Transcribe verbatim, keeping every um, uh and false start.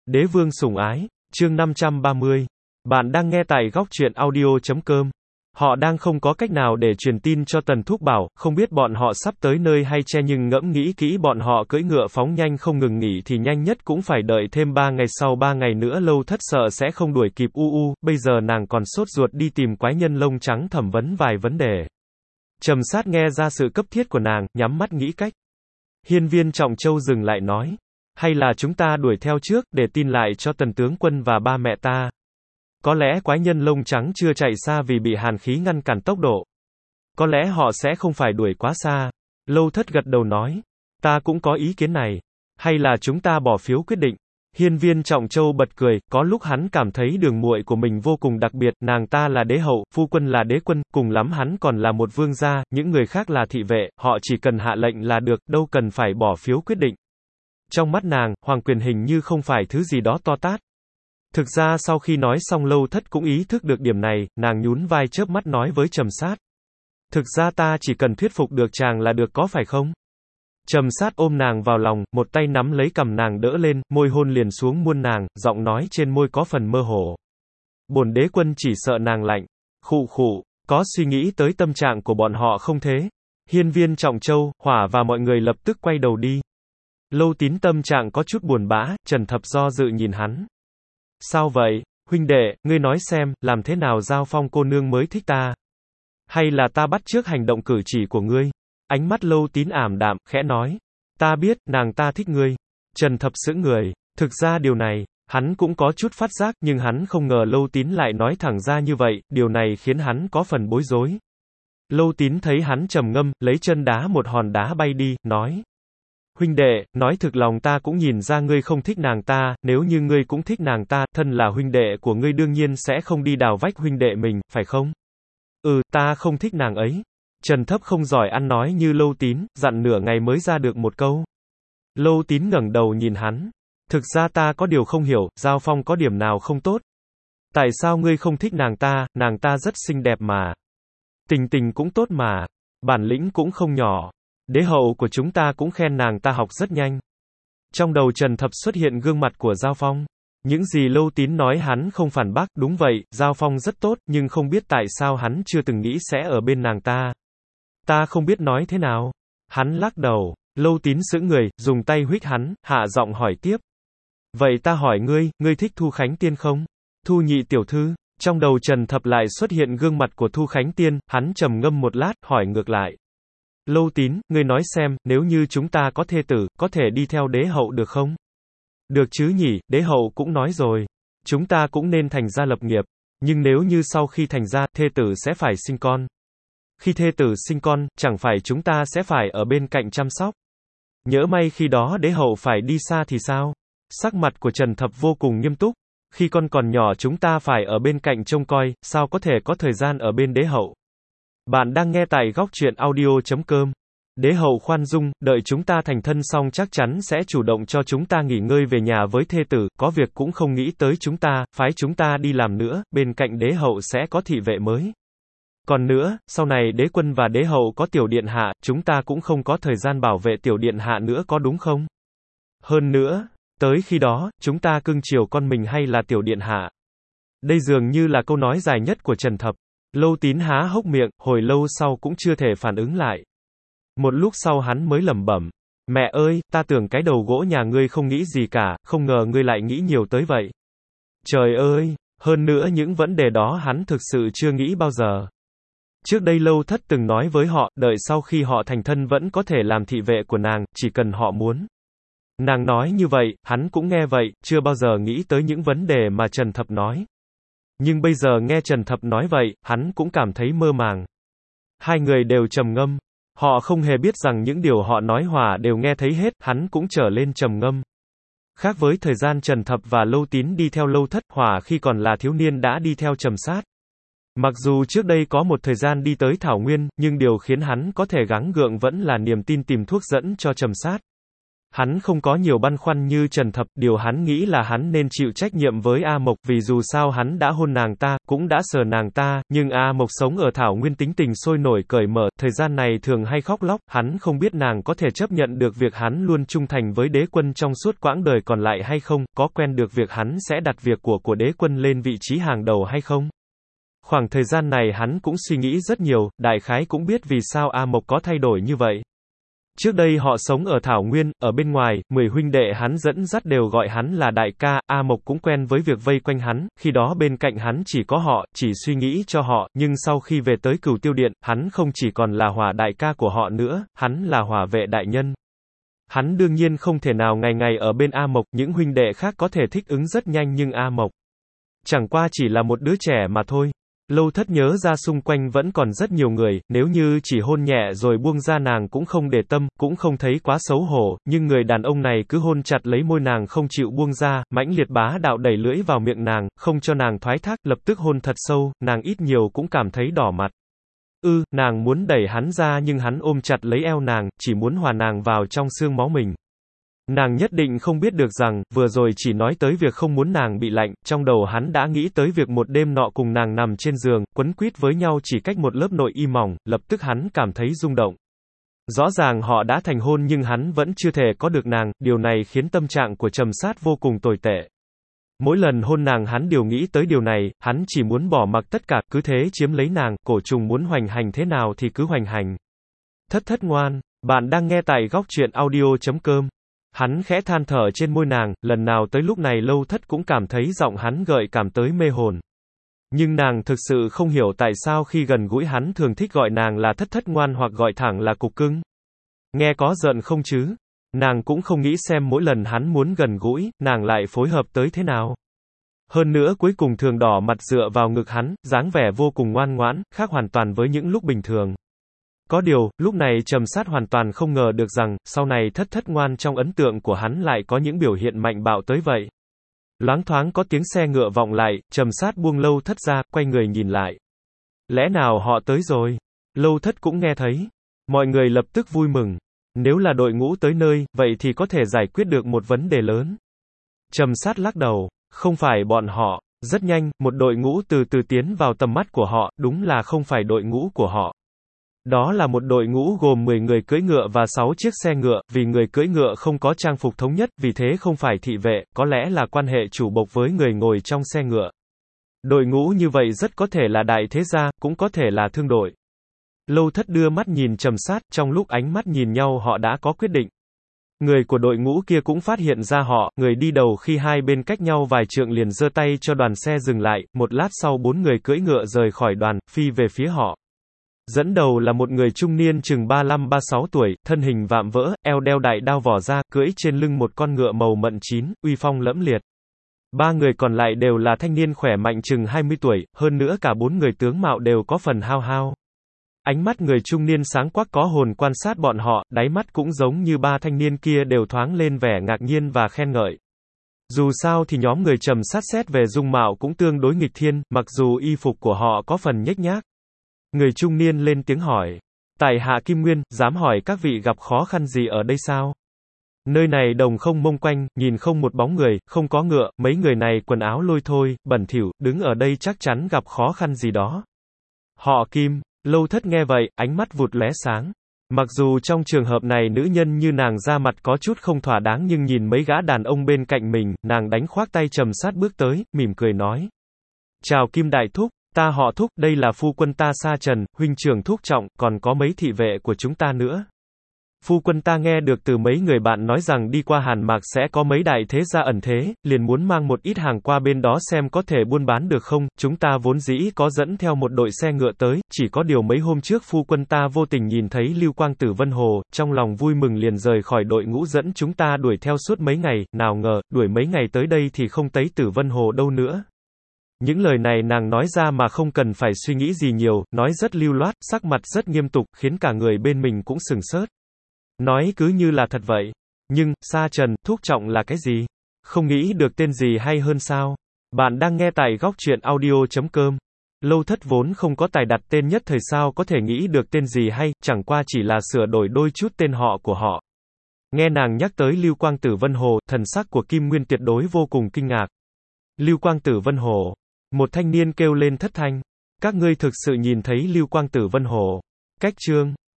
Đế vương sủng ái, chương năm trăm ba mươi. Bạn đang nghe tại góc truyện audio chấm com. Họ đang không có cách nào để truyền tin cho Tần Thúc Bảo, không biết bọn họ sắp tới nơi hay che, nhưng ngẫm nghĩ kỹ, bọn họ cưỡi ngựa phóng nhanh không ngừng nghỉ thì nhanh nhất cũng phải đợi thêm ba ngày, sau ba ngày nữa Lâu Thất sợ sẽ không đuổi kịp. U u, bây giờ nàng còn sốt ruột đi tìm quái nhân lông trắng thẩm vấn vài vấn đề. Trầm Sát nghe ra sự cấp thiết của nàng, nhắm mắt nghĩ cách. Hiên Viên Trọng Châu dừng lại nói, hay là chúng ta đuổi theo trước, để tin lại cho Tần tướng quân và ba mẹ ta. Có lẽ quái nhân lông trắng chưa chạy xa vì bị hàn khí ngăn cản tốc độ. Có lẽ họ sẽ không phải đuổi quá xa. Lâu Thất gật đầu nói, ta cũng có ý kiến này. Hay là chúng ta bỏ phiếu quyết định. Hiên Viên Trọng Châu bật cười, có lúc hắn cảm thấy đường muội của mình vô cùng đặc biệt, nàng ta là đế hậu, phu quân là đế quân, cùng lắm hắn còn là một vương gia, những người khác là thị vệ, họ chỉ cần hạ lệnh là được, đâu cần phải bỏ phiếu quyết định. Trong mắt nàng, hoàng quyền hình như không phải thứ gì đó to tát. Thực ra sau khi nói xong Lâu Thất cũng ý thức được điểm này, nàng nhún vai chớp mắt nói với Trầm Sát. Thực ra ta chỉ cần thuyết phục được chàng là được, có phải không? Trầm Sát ôm nàng vào lòng, một tay nắm lấy cằm nàng đỡ lên, môi hôn liền xuống muôn nàng, giọng nói trên môi có phần mơ hồ. Bổn đế quân chỉ sợ nàng lạnh. Khụ khụ, có suy nghĩ tới tâm trạng của bọn họ không thế? Hiên Viên Trọng Châu, Hỏa và mọi người lập tức quay đầu đi. Lâu Tín tâm trạng có chút buồn bã, Trần Thập do dự nhìn hắn. Sao vậy, huynh đệ, ngươi nói xem, làm thế nào Giao Phong cô nương mới thích ta? Hay là ta bắt chước hành động cử chỉ của ngươi? Ánh mắt Lâu Tín ảm đạm, khẽ nói. Ta biết, nàng ta thích ngươi. Trần Thập sững người. Thực ra điều này, hắn cũng có chút phát giác, nhưng hắn không ngờ Lâu Tín lại nói thẳng ra như vậy, điều này khiến hắn có phần bối rối. Lâu Tín thấy hắn trầm ngâm, lấy chân đá một hòn đá bay đi, nói. Huynh đệ, nói thực lòng ta cũng nhìn ra ngươi không thích nàng ta, nếu như ngươi cũng thích nàng ta, thân là huynh đệ của ngươi đương nhiên sẽ không đi đào vách huynh đệ mình, phải không? Ừ, ta không thích nàng ấy. Trần Thấp không giỏi ăn nói như Lâu Tín, dặn nửa ngày mới ra được một câu. Lâu Tín ngẩng đầu nhìn hắn. Thực ra ta có điều không hiểu, Giao Phong có điểm nào không tốt? Tại sao ngươi không thích nàng ta, nàng ta rất xinh đẹp mà. Tình tình cũng tốt mà. Bản lĩnh cũng không nhỏ. Đế hậu của chúng ta cũng khen nàng ta học rất nhanh. Trong đầu Trần Thập xuất hiện gương mặt của Giao Phong. Những gì Lâu Tín nói hắn không phản bác, đúng vậy, Giao Phong rất tốt, nhưng không biết tại sao hắn chưa từng nghĩ sẽ ở bên nàng ta. Ta không biết nói thế nào. Hắn lắc đầu. Lâu Tín sững người, dùng tay huých hắn, hạ giọng hỏi tiếp. Vậy ta hỏi ngươi, ngươi thích Thu Khánh Tiên không? Thu nhị tiểu thư. Trong đầu Trần Thập lại xuất hiện gương mặt của Thu Khánh Tiên, hắn trầm ngâm một lát, hỏi ngược lại. Lâu Tín, ngươi nói xem, nếu như chúng ta có thê tử, có thể đi theo đế hậu được không? Được chứ nhỉ, đế hậu cũng nói rồi. Chúng ta cũng nên thành gia lập nghiệp. Nhưng nếu như sau khi thành gia, thê tử sẽ phải sinh con. Khi thê tử sinh con, chẳng phải chúng ta sẽ phải ở bên cạnh chăm sóc. Nhỡ may khi đó đế hậu phải đi xa thì sao? Sắc mặt của Trần Thập vô cùng nghiêm túc. Khi con còn nhỏ chúng ta phải ở bên cạnh trông coi, sao có thể có thời gian ở bên đế hậu? Bạn đang nghe tại góc truyện audio chấm com. Đế hậu khoan dung, đợi chúng ta thành thân xong chắc chắn sẽ chủ động cho chúng ta nghỉ ngơi về nhà với thê tử, có việc cũng không nghĩ tới chúng ta, phái chúng ta đi làm nữa, bên cạnh đế hậu sẽ có thị vệ mới. Còn nữa, sau này đế quân và đế hậu có tiểu điện hạ, chúng ta cũng không có thời gian bảo vệ tiểu điện hạ nữa, có đúng không? Hơn nữa, tới khi đó, chúng ta cưng chiều con mình hay là tiểu điện hạ? Đây dường như là câu nói dài nhất của Trần Thập. Lâu Tín há hốc miệng, hồi lâu sau cũng chưa thể phản ứng lại. Một lúc sau hắn mới lẩm bẩm. Mẹ ơi, ta tưởng cái đầu gỗ nhà ngươi không nghĩ gì cả, không ngờ ngươi lại nghĩ nhiều tới vậy. Trời ơi, hơn nữa những vấn đề đó hắn thực sự chưa nghĩ bao giờ. Trước đây Lâu Thất từng nói với họ, đợi sau khi họ thành thân vẫn có thể làm thị vệ của nàng, chỉ cần họ muốn. Nàng nói như vậy, hắn cũng nghe vậy, chưa bao giờ nghĩ tới những vấn đề mà Trần Thập nói. Nhưng bây giờ nghe Trần Thập nói vậy, hắn cũng cảm thấy mơ màng. Hai người đều trầm ngâm. Họ không hề biết rằng những điều họ nói Hỏa đều nghe thấy hết, hắn cũng trở lên trầm ngâm. Khác với thời gian Trần Thập và Lâu Tín đi theo Lâu Thất, Hỏa khi còn là thiếu niên đã đi theo Trầm Sát. Mặc dù trước đây có một thời gian đi tới Thảo Nguyên, nhưng điều khiến hắn có thể gắng gượng vẫn là niềm tin tìm thuốc dẫn cho Trầm Sát. Hắn không có nhiều băn khoăn như Trần Thập, điều hắn nghĩ là hắn nên chịu trách nhiệm với A Mộc, vì dù sao hắn đã hôn nàng ta, cũng đã sờ nàng ta, nhưng A Mộc sống ở Thảo Nguyên tính tình sôi nổi cởi mở, thời gian này thường hay khóc lóc, hắn không biết nàng có thể chấp nhận được việc hắn luôn trung thành với đế quân trong suốt quãng đời còn lại hay không, có quen được việc hắn sẽ đặt việc của của đế quân lên vị trí hàng đầu hay không. Khoảng thời gian này hắn cũng suy nghĩ rất nhiều, đại khái cũng biết vì sao A Mộc có thay đổi như vậy. Trước đây họ sống ở Thảo Nguyên, ở bên ngoài, mười huynh đệ hắn dẫn dắt đều gọi hắn là đại ca, A Mộc cũng quen với việc vây quanh hắn, khi đó bên cạnh hắn chỉ có họ, chỉ suy nghĩ cho họ, nhưng sau khi về tới Cửu Tiêu Điện, hắn không chỉ còn là Hỏa đại ca của họ nữa, hắn là Hỏa vệ đại nhân. Hắn đương nhiên không thể nào ngày ngày ở bên A Mộc, những huynh đệ khác có thể thích ứng rất nhanh nhưng A Mộc chẳng qua chỉ là một đứa trẻ mà thôi. Lâu Thất nhớ ra xung quanh vẫn còn rất nhiều người, nếu như chỉ hôn nhẹ rồi buông ra nàng cũng không để tâm, cũng không thấy quá xấu hổ, nhưng người đàn ông này cứ hôn chặt lấy môi nàng không chịu buông ra, mãnh liệt bá đạo đẩy lưỡi vào miệng nàng, không cho nàng thoái thác, lập tức hôn thật sâu, nàng ít nhiều cũng cảm thấy đỏ mặt. Ư, ừ, nàng muốn đẩy hắn ra nhưng hắn ôm chặt lấy eo nàng, chỉ muốn hòa nàng vào trong xương máu mình. Nàng nhất định không biết được rằng, vừa rồi chỉ nói tới việc không muốn nàng bị lạnh, trong đầu hắn đã nghĩ tới việc một đêm nọ cùng nàng nằm trên giường, quấn quýt với nhau chỉ cách một lớp nội y mỏng, lập tức hắn cảm thấy rung động. Rõ ràng họ đã thành hôn nhưng hắn vẫn chưa thể có được nàng, điều này khiến tâm trạng của Trầm Sát vô cùng tồi tệ. Mỗi lần hôn nàng hắn đều nghĩ tới điều này, hắn chỉ muốn bỏ mặc tất cả, cứ thế chiếm lấy nàng, cổ trùng muốn hoành hành thế nào thì cứ hoành hành. Thất thất ngoan, bạn đang nghe tại góc truyện audio chấm com. Hắn khẽ than thở trên môi nàng, lần nào tới lúc này Lâu Thất cũng cảm thấy giọng hắn gợi cảm tới mê hồn. Nhưng nàng thực sự không hiểu tại sao khi gần gũi hắn thường thích gọi nàng là thất thất ngoan hoặc gọi thẳng là cục cưng. Nghe có giận không chứ? Nàng cũng không nghĩ xem mỗi lần hắn muốn gần gũi, nàng lại phối hợp tới thế nào. Hơn nữa cuối cùng thường đỏ mặt dựa vào ngực hắn, dáng vẻ vô cùng ngoan ngoãn, khác hoàn toàn với những lúc bình thường. Có điều, lúc này Trầm Sát hoàn toàn không ngờ được rằng, sau này thất thất ngoan trong ấn tượng của hắn lại có những biểu hiện mạnh bạo tới vậy. Loáng thoáng có tiếng xe ngựa vọng lại, Trầm Sát buông Lâu Thất ra, quay người nhìn lại. Lẽ nào họ tới rồi? Lâu Thất cũng nghe thấy. Mọi người lập tức vui mừng. Nếu là đội ngũ tới nơi, vậy thì có thể giải quyết được một vấn đề lớn. Trầm Sát lắc đầu, không phải bọn họ. Rất nhanh, một đội ngũ từ từ tiến vào tầm mắt của họ, đúng là không phải đội ngũ của họ. Đó là một đội ngũ gồm mười người cưỡi ngựa và sáu chiếc xe ngựa, vì người cưỡi ngựa không có trang phục thống nhất, vì thế không phải thị vệ, có lẽ là quan hệ chủ bộc với người ngồi trong xe ngựa. Đội ngũ như vậy rất có thể là đại thế gia, cũng có thể là thương đội. Lâu Thất đưa mắt nhìn Trầm Sát, trong lúc ánh mắt nhìn nhau họ đã có quyết định. Người của đội ngũ kia cũng phát hiện ra họ, người đi đầu khi hai bên cách nhau vài trượng liền giơ tay cho đoàn xe dừng lại, một lát sau bốn người cưỡi ngựa rời khỏi đoàn, phi về phía họ. Dẫn đầu là một người trung niên chừng ba lăm ba sáu tuổi, thân hình vạm vỡ, eo đeo đại đao vỏ ra, cưỡi trên lưng một con ngựa màu mận chín, uy phong lẫm liệt. Ba người còn lại đều là thanh niên khỏe mạnh chừng hai mươi tuổi, hơn nữa cả bốn người tướng mạo đều có phần hao hao. Ánh mắt người trung niên sáng quắc có hồn quan sát bọn họ, đáy mắt cũng giống như ba thanh niên kia đều thoáng lên vẻ ngạc nhiên và khen ngợi. Dù sao thì nhóm người Trầm Sát xét về dung mạo cũng tương đối nghịch thiên, mặc dù y phục của họ có phần nhếch nhác. Người trung niên lên tiếng hỏi. Tại hạ Kim Nguyên, dám hỏi các vị gặp khó khăn gì ở đây sao? Nơi này đồng không mông quanh, nhìn không một bóng người, không có ngựa, mấy người này quần áo lôi thôi, bẩn thỉu, đứng ở đây chắc chắn gặp khó khăn gì đó. Họ Kim, Lâu Thất nghe vậy, ánh mắt vụt lóe sáng. Mặc dù trong trường hợp này nữ nhân như nàng ra mặt có chút không thỏa đáng nhưng nhìn mấy gã đàn ông bên cạnh mình, nàng đánh khoác tay Trầm Sát bước tới, mỉm cười nói. Chào Kim Đại Thúc. Ta họ Thúc, đây là phu quân ta Sa Trần, huynh trưởng Thúc Trọng, còn có mấy thị vệ của chúng ta nữa. Phu quân ta nghe được từ mấy người bạn nói rằng đi qua Hàn Mạc sẽ có mấy đại thế gia ẩn thế, liền muốn mang một ít hàng qua bên đó xem có thể buôn bán được không, chúng ta vốn dĩ có dẫn theo một đội xe ngựa tới, chỉ có điều mấy hôm trước phu quân ta vô tình nhìn thấy lưu quang Tử Vân Hồ, trong lòng vui mừng liền rời khỏi đội ngũ dẫn chúng ta đuổi theo suốt mấy ngày, nào ngờ, đuổi mấy ngày tới đây thì không thấy Tử Vân Hồ đâu nữa. Những lời này nàng nói ra mà không cần phải suy nghĩ gì nhiều, nói rất lưu loát, sắc mặt rất nghiêm túc, khiến cả người bên mình cũng sừng sốt. Nói cứ như là thật vậy. Nhưng, Sa Trần, Thúc Trọng là cái gì? Không nghĩ được tên gì hay hơn sao? Bạn đang nghe tại góc truyện audio chấm com. Lâu Thất vốn không có tài đặt tên nhất thời sao có thể nghĩ được tên gì hay, chẳng qua chỉ là sửa đổi đôi chút tên họ của họ. Nghe nàng nhắc tới Lưu Quang Tử Vân Hồ, thần sắc của Kim Nguyên tuyệt đối vô cùng kinh ngạc. Lưu Quang Tử Vân Hồ. Một thanh niên kêu lên thất thanh. Các ngươi thực sự nhìn thấy Lưu Quang Tử Vân Hồ. Cách chương